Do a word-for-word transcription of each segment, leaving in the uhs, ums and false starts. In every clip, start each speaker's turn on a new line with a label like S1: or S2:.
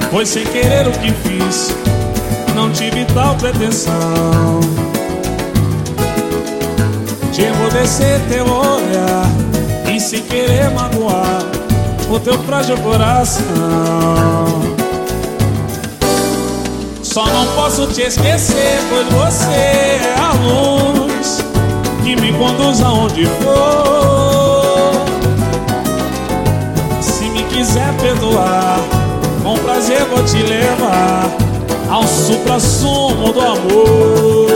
S1: Foi sem querer o que fiz, não tive tal pretensão de envolver teu olhar e sem querer magoar o teu frágil coração. Só não posso te esquecer, pois você é a luz que me conduz aonde for. Se me quiser perdoar, com prazer vou te levar ao supra-sumo do amor.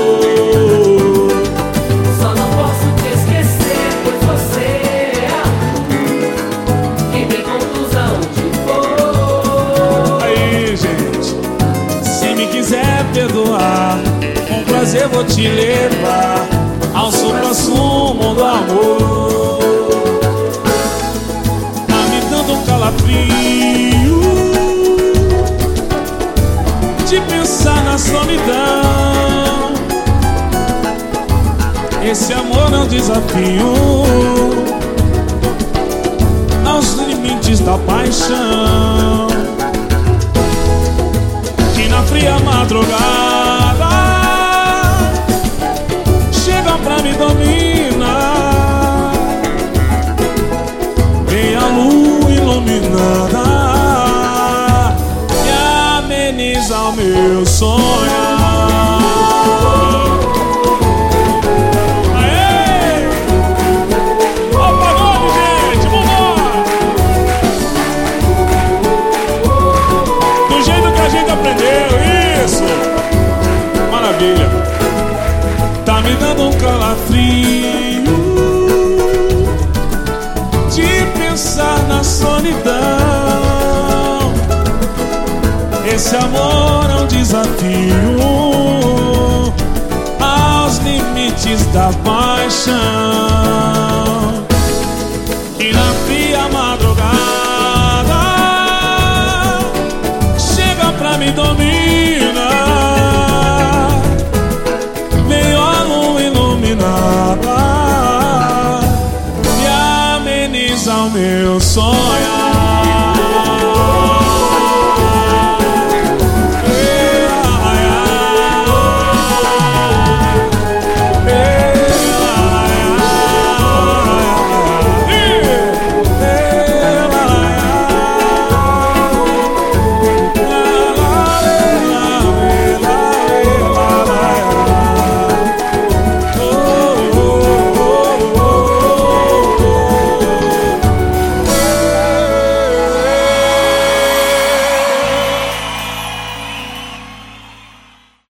S2: Só não posso te esquecer, pois você é a luz que me conduz aonde for.
S1: Aí, gente, se me quiser perdoar, com prazer vou te levar ao supra-sumo do amor. Tá me dando um calafrio de pensar na solidão. Esse amor é um desafio aos limites da paixão, que na fria madrugada chega pra me dominar. Vem a lua iluminada e ameniza o meu sonhar. Aê! Ó o pagode, gente, vambora! Do jeito que a gente aprendeu, isso! Maravilha! Tá me dando um calafrio de pensar na solidão. Esse amor é um desafio aos limites da paixão, que na fria madrugada chega pra me dominar. Veio a lua iluminada e ameniza o meu sonho.